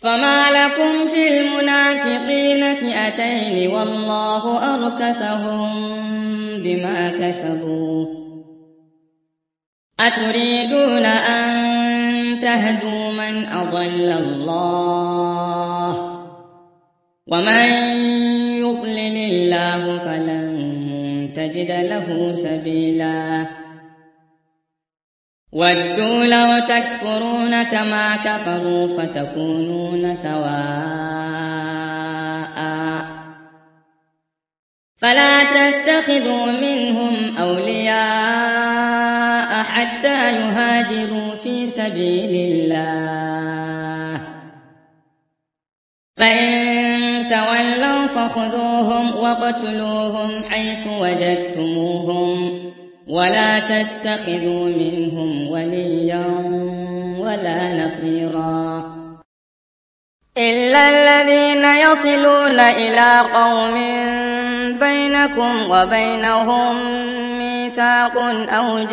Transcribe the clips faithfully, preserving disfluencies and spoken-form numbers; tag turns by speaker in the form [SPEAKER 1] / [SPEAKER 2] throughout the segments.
[SPEAKER 1] فما لكم في المنافقين فئتين والله أركسهم بما كسبوا أتريدون أن تهدوا من أضل الله ومن يضلل الله فلن تجد له سبيلا ودوا لو تكفرون كما كفروا فتكونون سواء فلا تتخذوا منهم أولياء حتى يهاجروا في سبيل الله فإن تولوا فخذوهم واقتلوهم حيث وجدتموهم ولا تتخذوا منهم وليا ولا نصيرا إلا الذين يصلون إلى قوم بينكم وبينهم ميثاق أو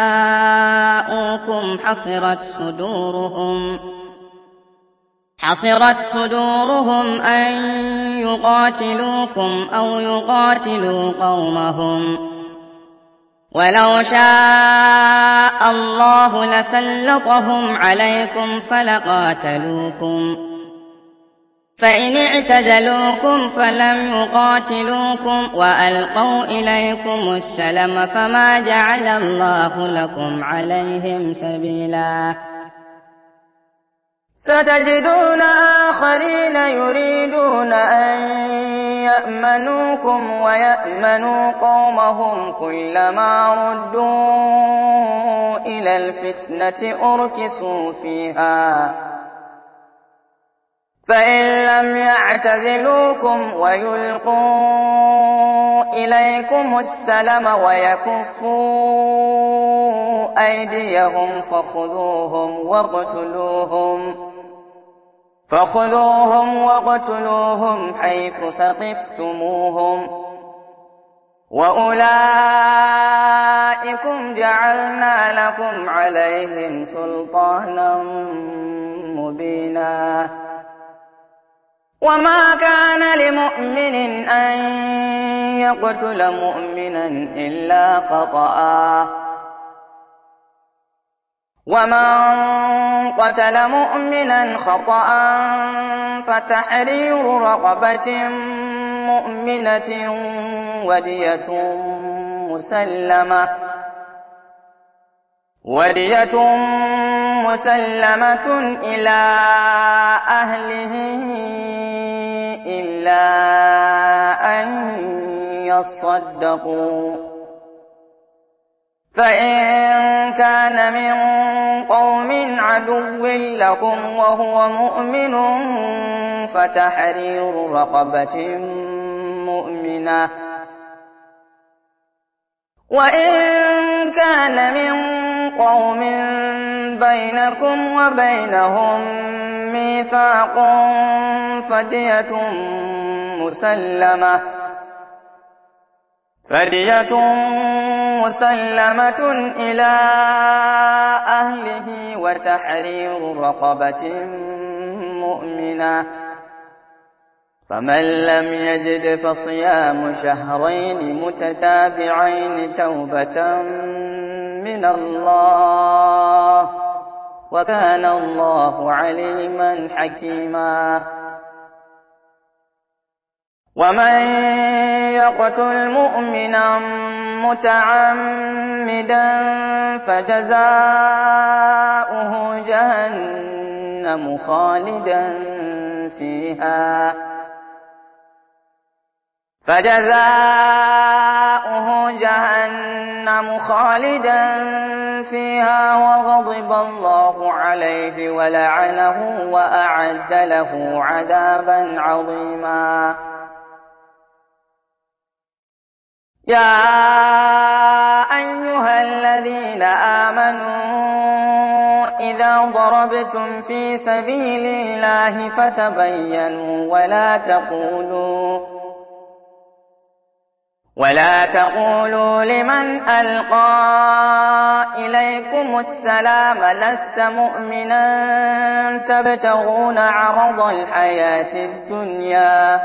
[SPEAKER 1] جاءوكم حصرت صدورهم حصرت صدورهم أن يقاتلوكم أو يقاتلوا قومهم ولو شاء الله لسلطهم عليكم فلقاتلوكم فإن اعتزلوكم فلم يقاتلوكم وألقوا إليكم السلم فما جعل الله لكم عليهم سبيلا
[SPEAKER 2] ستجدون آخرين يريدون أن يأمنوكم ويأمنوا قومهم كلما ردوا إلى الفتنة أركسوا فيها فإن لم يعتزلوكم ويلقوا إليكم السلم ويكفوا أيديهم فخذوهم واقتلوهم فخذوهم واقتلوهم حيث ثقفتموهم وأولئكم جعلنا لكم عليهم سلطانا مبينا وما كان لمؤمن أن يقتل مؤمنا إلا خطأ ومن قتل مؤمنا خطأ فتحرير رقبة مؤمنة ودية مسلمة ودية مسلمة إلى أهله إلا أن يصدقوا فإن كان من قوم عدو لكم وهو مؤمن فتحرير رقبة مؤمنة وإن كان من قوم بينكم وبينهم ميثاق فدية مسلمة فدية مسلمة إلى أهله وتحرير رقبة مؤمنة فمن لم يجد فصيام شهرين متتابعين توبة من الله وكان الله عليما حكيما ومن يقتل مؤمنا متعمدا فجزاؤه جهنم خالدا فيها فجزاؤه جهنم خالدا فيها وغضب الله عليه ولعنه وأعد له عذابا عظيما يا أيها الذين آمنوا إذا ضربتم في سبيل الله فتبينوا ولا تقولوا ولا تقولوا لمن ألقى إليكم السلام لست مؤمنا تبتغون عرض الحياة الدنيا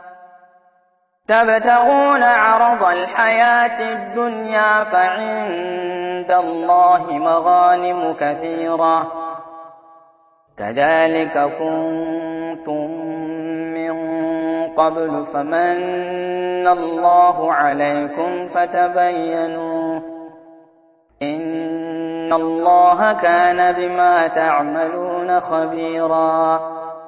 [SPEAKER 2] تبتغون عرض الحياة الدنيا فعند الله مغانم كثيرة كذلك كنتم من قبل فمن الله عليكم فتبينوا إن الله كان بما تعملون خبيرا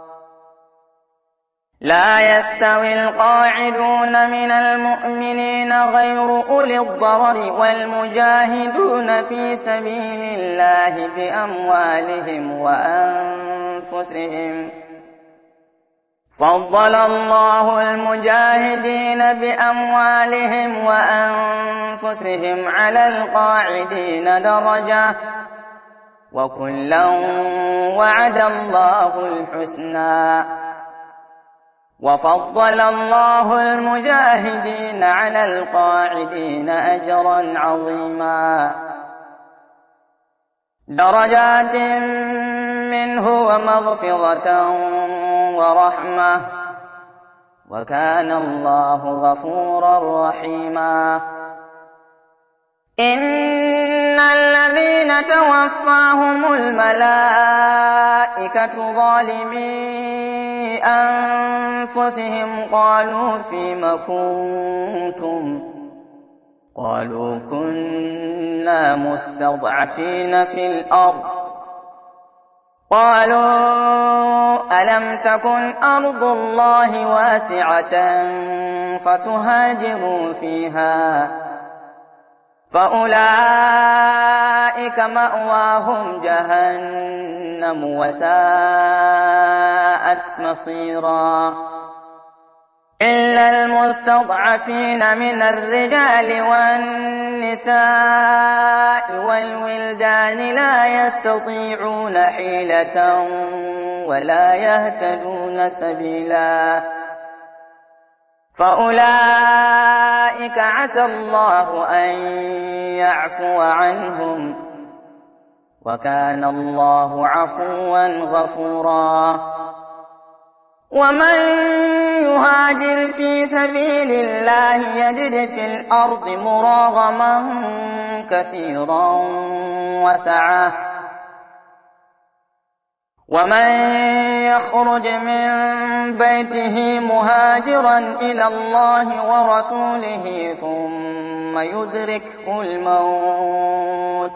[SPEAKER 2] لا يستوي القاعدون من المؤمنين غير أولي الضرر والمجاهدون في سبيل الله بأموالهم وأنفسهم فضل الله المجاهدين بأموالهم وأنفسهم على القاعدين درجة وكلا وعد الله الحسنى وفضل الله المجاهدين على القاعدين أجرا عظيما درجات منه ومغفرة ورحمة وكان الله غفورا رحيما إن الذين توفاهم الملائكة ظالمي أنفسهم قالوا فيم كنتم قالوا كنا مستضعفين في الأرض قالوا ألم تكن أرض الله واسعة فتهاجروا فيها فأولئك مأواهم جهنم وساءت مصيرا إلا المستضعفين من الرجال والنساء والولدان لا يستطيعون حيلة ولا يهتدون سبيلا فأولئك عسى الله أن يعفو عنهم وكان الله عفوا غفورا ومن يهاجر في سبيل الله يجد في الأرض مراغما كثيرا وسعة ومن يخرج من بيته مهاجرا إلى الله ورسوله ثم يدركه الموت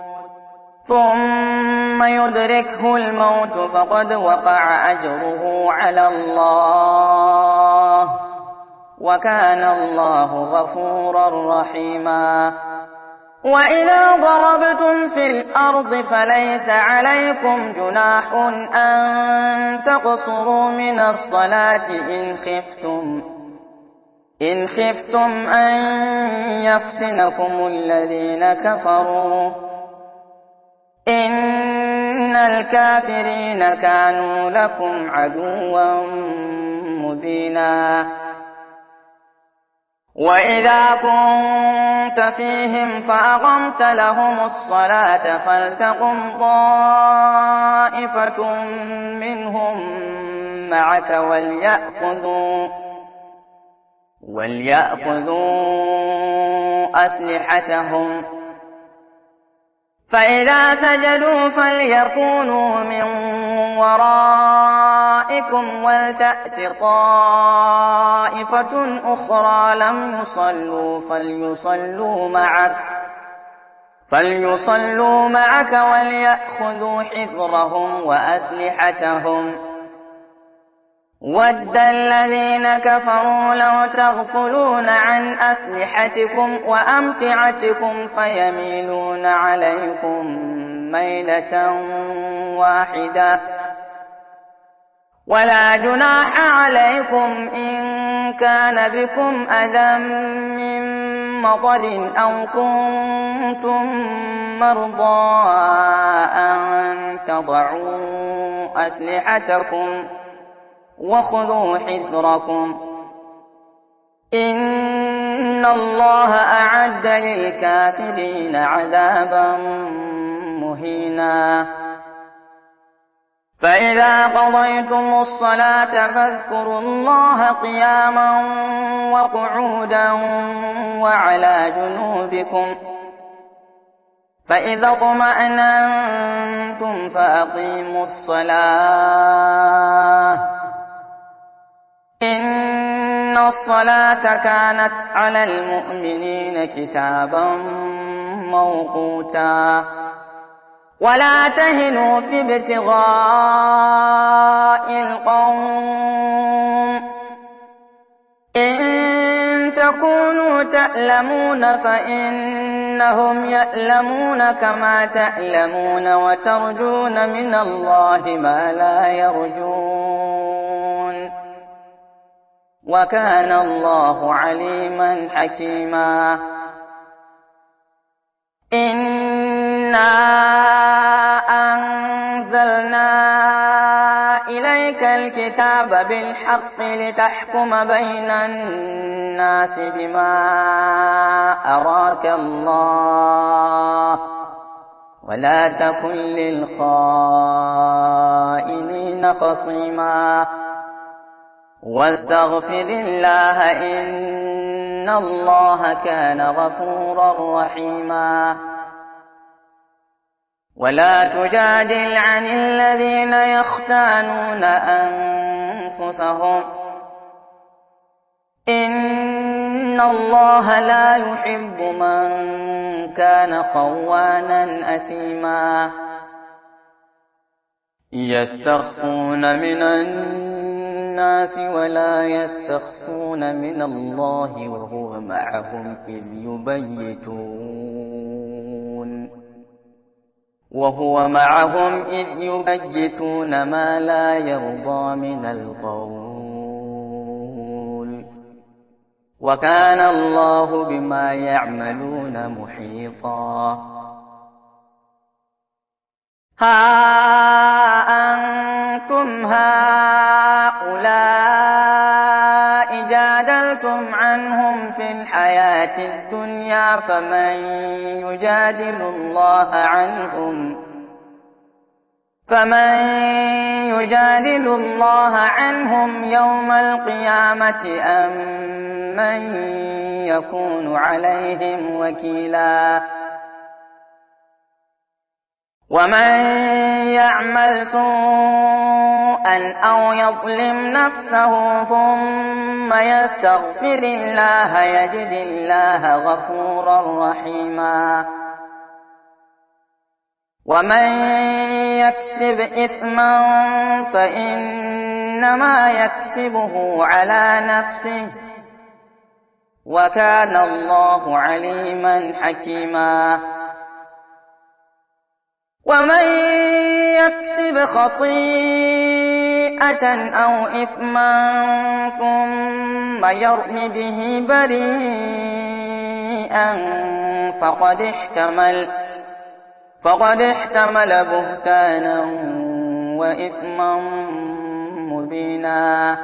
[SPEAKER 2] ثم يدركه الموت فقد وقع أجره على الله وكان الله غفورا رحيما وإذا ضربتم في الأرض فليس عليكم جناح أن تقصروا من الصلاة إن خفتم إن خفتم أن يفتنكم الذين كفروا إن الكافرين كانوا لكم عدوا مبينا وإذا كنت فيهم فأقمت لهم الصلاة فلتقم طائفة منهم معك وليأخذوا وليأخذوا أسلحتهم فإذا سجدوا فليكونوا من ورائكم ولتأت طائفة أخرى لم يصلوا فليصلوا معك فليصلوا معك وليأخذوا حذرهم وأسلحتهم ود الذين كفروا لو تغفلون عن أسلحتكم وأمتعتكم فيميلون عليكم ميلة واحدة ولا جناح عليكم إن كان بكم أذى من مطر أو كنتم مرضى أن تضعوا أسلحتكم وخذوا حذركم إن إن الله أعد للكافرين عذابا مهينا. فإذا قضيتم الصلاة فاذكروا الله قياما وقعودا وعلى جنوبكم، فإذا اطمأننتم فأقيموا الصلاة، إن الصلاة كانت على المؤمنين كتابا موقوتا. ولا تهنوا في ابتغاء القوم، إن تكونوا تألمون فإنهم يألمون كما تألمون، وترجون من الله ما لا يرجون، وكان الله عليما حكيما. إنا أنزلنا إليك الكتاب بالحق لتحكم بين الناس بما أراك الله، ولا تكن للخائنين خصيما، واستغفر الله إن الله كان غفورا رحيما. ولا تجادل عن الذين يختانون أنفسهم، إن الله لا يحب من كان خوانا أثيما. يستخفون من الناس ولا يستخفون من الله وهو معهم إذ يبيتون وهو معهم إذ يبيتون ما لا يرضى من القول، وكان الله بما يعملون محيطا. ها أنتم هؤلاء جادلتم عنهم في الحياة الدنيا، فمن يجادل الله عنهم فمن يجادل الله عنهم يوم القيامة أم من يكون عليهم وكيلا. ومن يعمل سوءا أو يظلم نفسه ثم يستغفر الله يجد الله غفورا رحيما. ومن يكسب إثما فإنما يكسبه على نفسه، وكان الله عليما حكيما. ومن يكسب خطيئة أو إثما ثم يرم به بريئا فقد احتمل فقد احتمل بهتانا وإثما مبينا.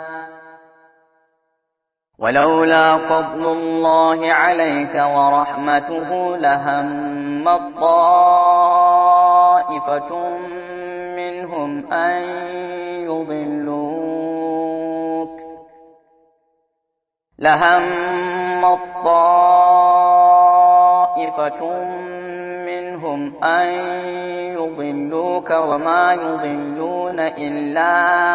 [SPEAKER 2] ولولا فضل الله عليك ورحمته لهمت طائفة منهم أن يضلوك لهمت طائفة منهم أن يضلوك وما يضلون إلا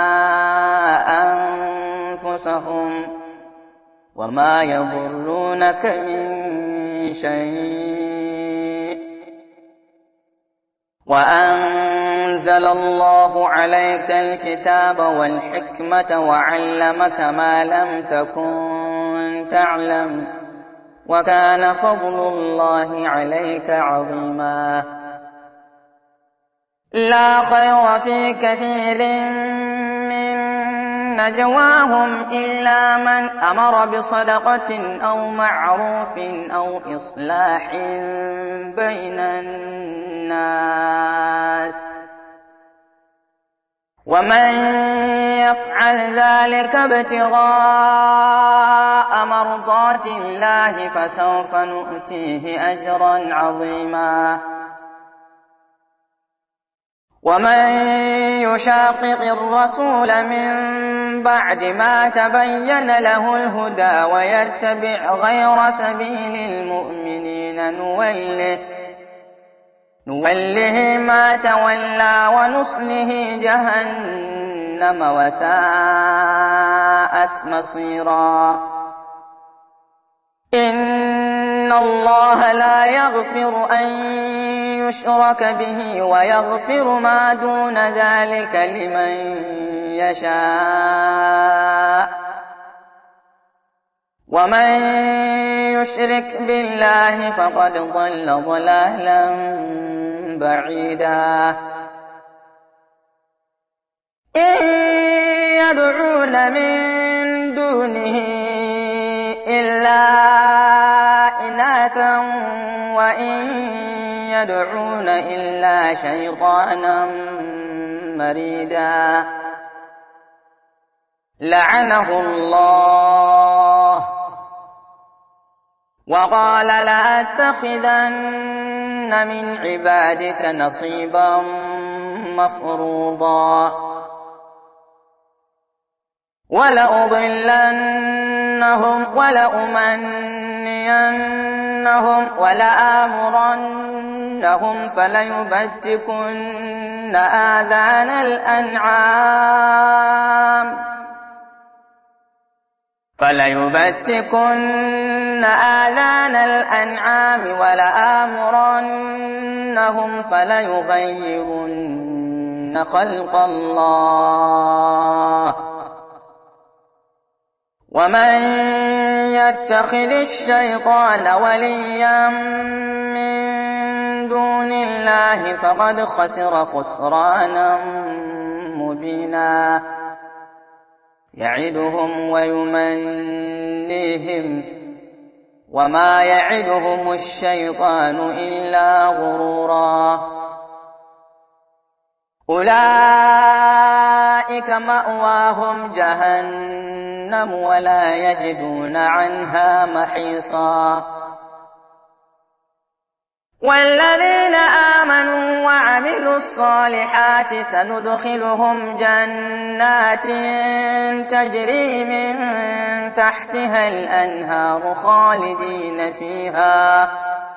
[SPEAKER 2] أنفسهم وما يضرونك من شيء. وأنزل الله عليك الكتاب والحكمة وعلمك ما لم تكن تعلم، وكان فضل الله عليك عظيما. لا خير في كثير من نجواهم إلا من أمر بصدقة أو معروف أو إصلاح بين الناس ومن يفعل ذلك ابتغاء مرضات الله فسوف نؤتيه أجرا عظيما. ومن يشاقق الرسول من بعد ما تبين له الهدى ويتبع غير سبيل المؤمنين نوله نوله ما تولى ونصله جهنم وساءت مصيرا. إن الله لا يغفر أن يشرك به ويغفر ما دون ذلك لمن يشاء، ومن يشرك بالله فقد ضل ضلالا بعيدا. إن يدعون من دونه إلا إناثا وإن يدعون إلا شيطانا مريدا. لعنه الله وقال لأتخذن من عبادك نصيبا مفروضا ولأضلنهم ولأمنينهم ولآمرنهم فليبتكن آذان الأنعام فليبتكن آذان الأنعام ولآمرنهم فليغيرن خلق الله. ومن يتخذ الشيطان وليا من دون الله فقد خسر خسرانا مبينا. يعدهم ويمنيهم وما يعدهم الشيطان إلا غرورا. أولئك مأواهم جهنم ولا يجدون عنها محيصا. والذين آمنوا وعملوا الصالحات سندخلهم جنات تجري من تحتها الأنهار خالدين فيها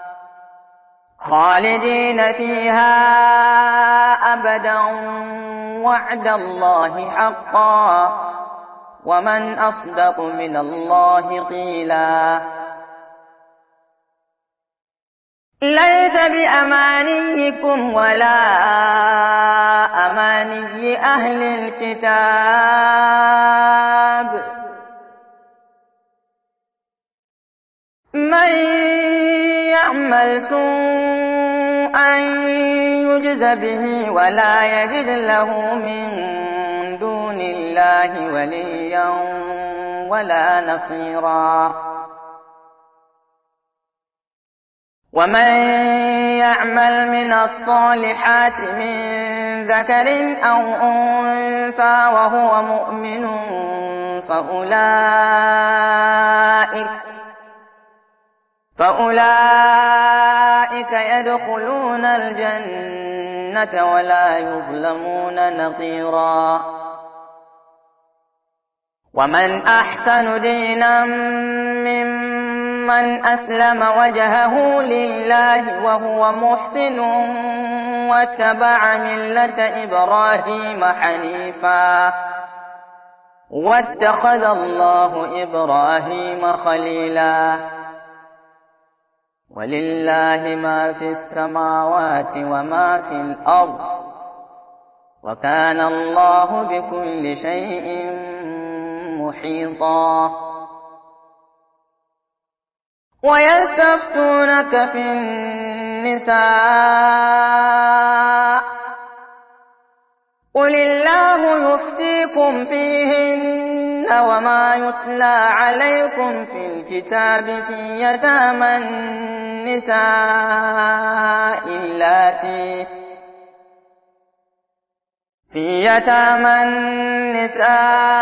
[SPEAKER 2] خالدين فيها أبدا وعد الله حقا ومن أصدق من الله قيلا. ليس بأمانيكم ولا أماني أهل الكتاب من يعمل سوءا يجز به ولا يجد له من دون الله وليا ولا نصيرا. ومن يعمل من الصالحات من ذكر أو أنثى وهو مؤمن فأولئك فأولئك يدخلون الجنة ولا يظلمون نقيرا. ومن أحسن دينا ممن أسلم وجهه لله وهو محسن واتبع ملة إبراهيم حنيفا واتخذ الله إبراهيم خليلا. ولله ما في السماوات وما في الأرض وكان الله بكل شيء محيطا. ويستفتونك في النساء قل الله يفتيكم فيهن وما يتلى عليكم في الكتاب في يتامى النساء اللاتي في يتامى النساء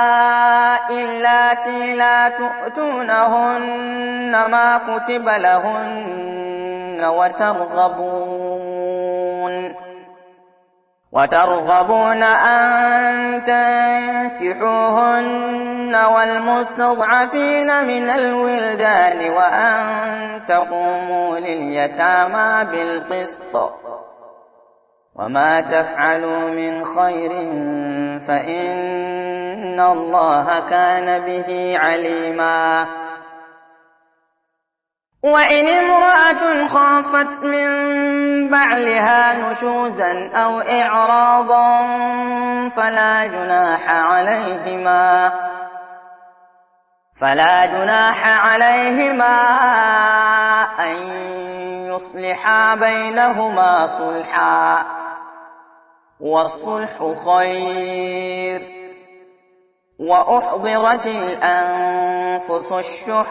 [SPEAKER 2] اللاتي لا تؤتونهن ما كتب لهن وترغبون وترغبون أن تنكحوهن والمستضعفين من الولدان وأن تقوموا لليتامى بالقسط وما تفعلوا من خير فإن الله كان به عليما. وإن امرأة خافت من بعلها نشوزا أو إعراضا فلا جناح عليهما فلا جناح عليهما أن يصلحا بينهما صلحا والصلح خير. وأحضرت الأنفس الشح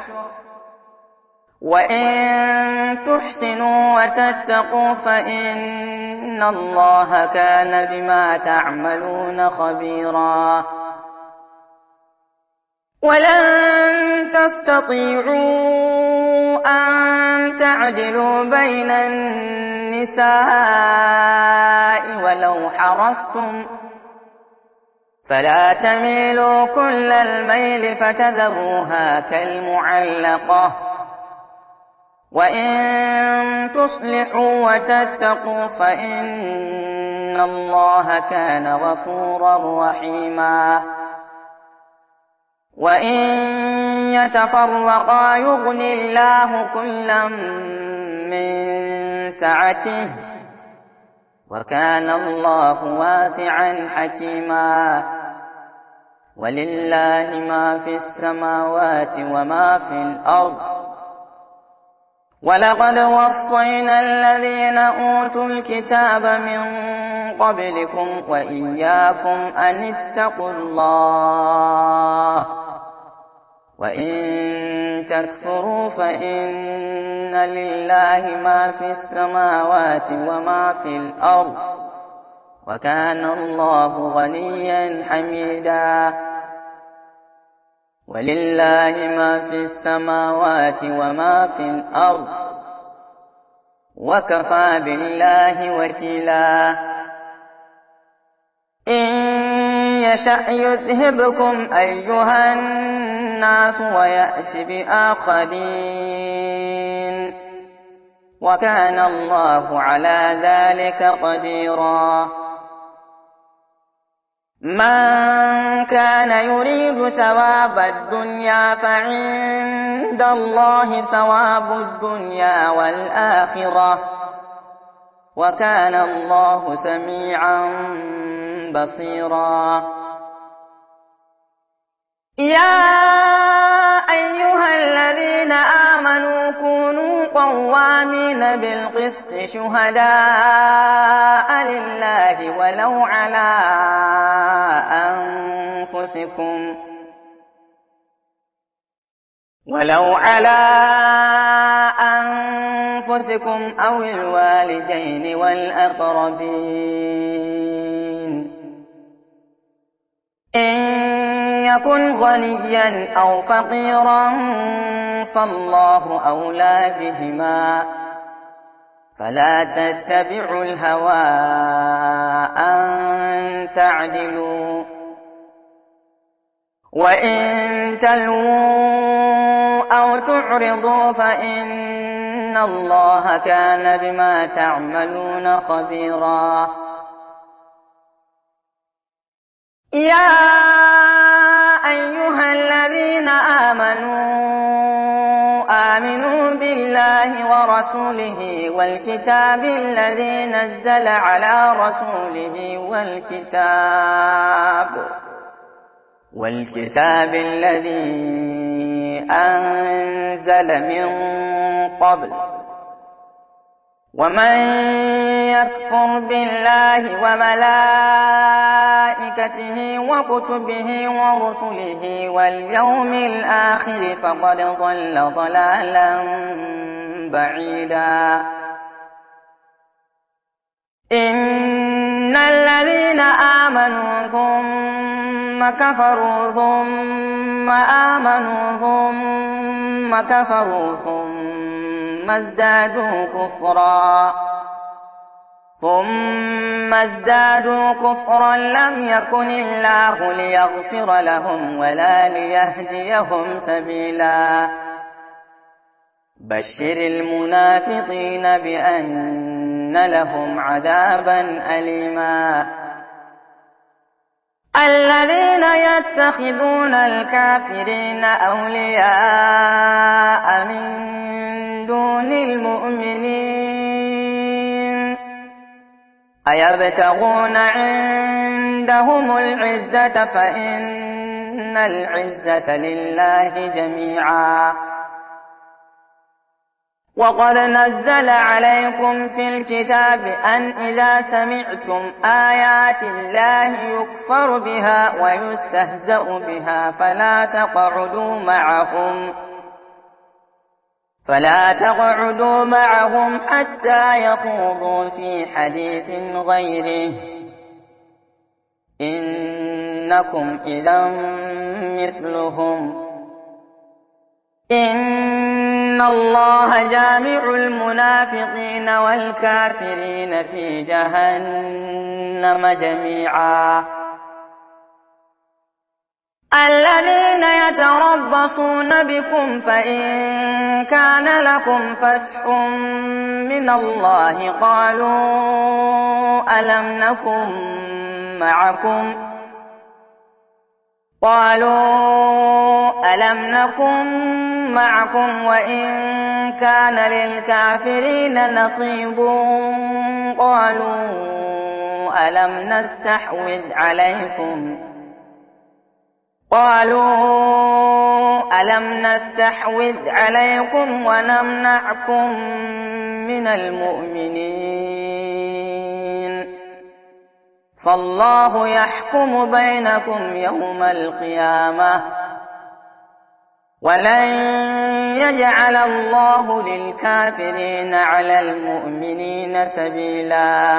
[SPEAKER 2] وإن تحسنوا وتتقوا فإن الله كان بما تعملون خبيرا. ولن تستطيعوا أن تعدلوا بين النساء ولو حرصتم فلا تميلوا كل الميل فتذروها كالمعلقة. وإن تصلحوا وتتقوا فإن الله كان غفورا رحيما. وإن يتفرقا يغن الله كلا من سعته وكان الله واسعا حكيما. ولله ما في السماوات وما في الأرض ولقد وصينا الذين أوتوا الكتاب من قبلكم وإياكم أن اتقوا الله وإن تكفروا فإن لله ما في السماوات وما في الأرض وكان الله غنيا حميدا. ولله ما في السماوات وما في الأرض وكفى بالله وكيلا. إن يشأ يذهبكم أيها الناس ويأت بآخرين وكان الله على ذلك قديرا. من كان يريد ثواب الدنيا فعند الله ثواب الدنيا والآخرة وكان الله سميعا بصيرا. يا أيها الذين آمنوا كونوا قوامين بالقسط شهداء لله ولو على أنفسكم ولو على أنفسكم أو الوالدين والأقربين إن يكن غنيا أو فقيرا فالله أولى بهما فلا تتبعوا الهوى أن تعدلوا وإن تلووا أو تعرضوا فإن الله كان بما تعملون خبيرا. يا أيها الذين آمنوا آمنوا بالله ورسوله والكتاب الذي نزل على رسوله والكتاب والكتاب الذي أنزل من قبل ومن يكفر بالله وملائكته وكتبه ورسله واليوم الآخر فقد ضل ضلالا بعيدا. إن إن الذين آمنوا ثم كفروا ثم آمنوا ثم كفروا ثم ازدادوا كفرا ثم ازدادوا كفرا لم يكن الله ليغفر لهم ولا ليهديهم سبيلا بشر المنافقين بأن لهم عذابا أليما الذين يتخذون الكافرين أولياء من دون المؤمنين أيبتغون عندهم العزة فإن العزة لله جميعا وقد نزل عليكم في الكتاب أن إذا سمعتم آيات الله يكفر بها ويستهزأ بها فلا تقعدوا معهم فلا تقعدوا معهم حتى يخوضوا في حديث غيره إنكم إذا مثلهم إن الله جامع المنافقين والكافرين في جهنم جميعا الذين يتربصون بكم فإن كان لكم فتح من الله قالوا ألم نكن معكم قالوا ألم نكن معكم وإن كان للكافرين نصيب قالوا ألم نستحوذ عليكم قالوا ألم نستحوذ عليكم ونمنعكم من المؤمنين فالله يحكم بينكم يوم القيامة ولن يجعل الله للكافرين على المؤمنين سبيلا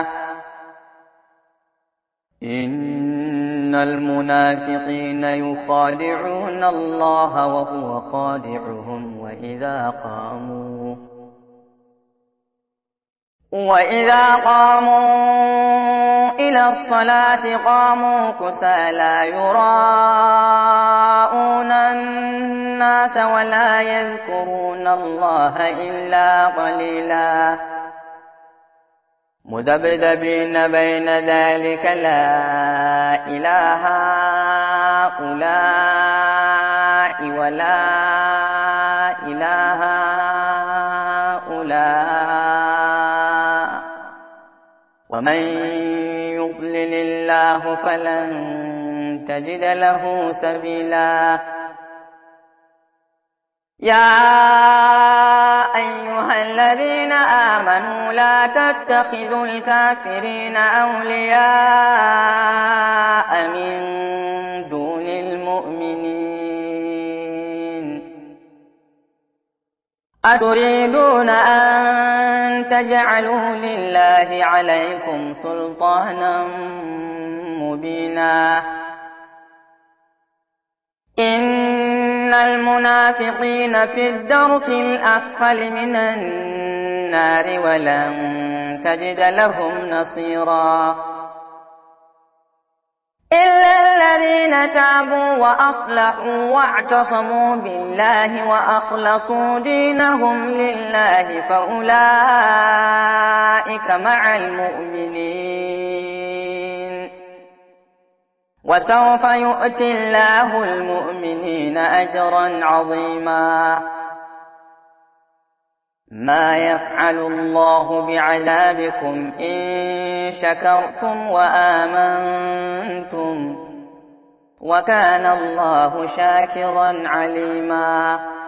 [SPEAKER 2] إن المنافقين يخادعون الله وهو خادعهم وإذا قاموا وإذا قاموا إلى الصلاة قاموا كسالى يراءون الناس ولا يذكرون الله إلا قليلا مذبذبين بين ذلك لا إله هؤلاء ولا إله هؤلاء ومن يضلل الله فلن تجد له سبيلا يا أيها الذين آمنوا لا تتخذوا الكافرين أولياء من دون المؤمنين أتريدون أن تجعلوا لله عليكم سلطانا مبينا إن المنافقين في الدرك الأسفل من النار ولن تجد لهم نصيرا إلا الذين تابوا وأصلحوا واعتصموا بالله وأخلصوا دينهم لله فأولئك مع المؤمنين وسوف يؤتي الله المؤمنين أجرا عظيما ما يفعل الله بعذابكم إن شكرتم وآمنتم وكان الله شاكرا عليما